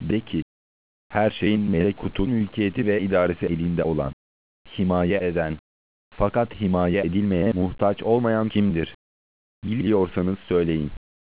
De ki, her şeyin melekutun mülkiyeti ve idaresi elinde olan, himaye eden, fakat himaye edilmeye muhtaç olmayan kimdir? Biliyorsanız söyleyin.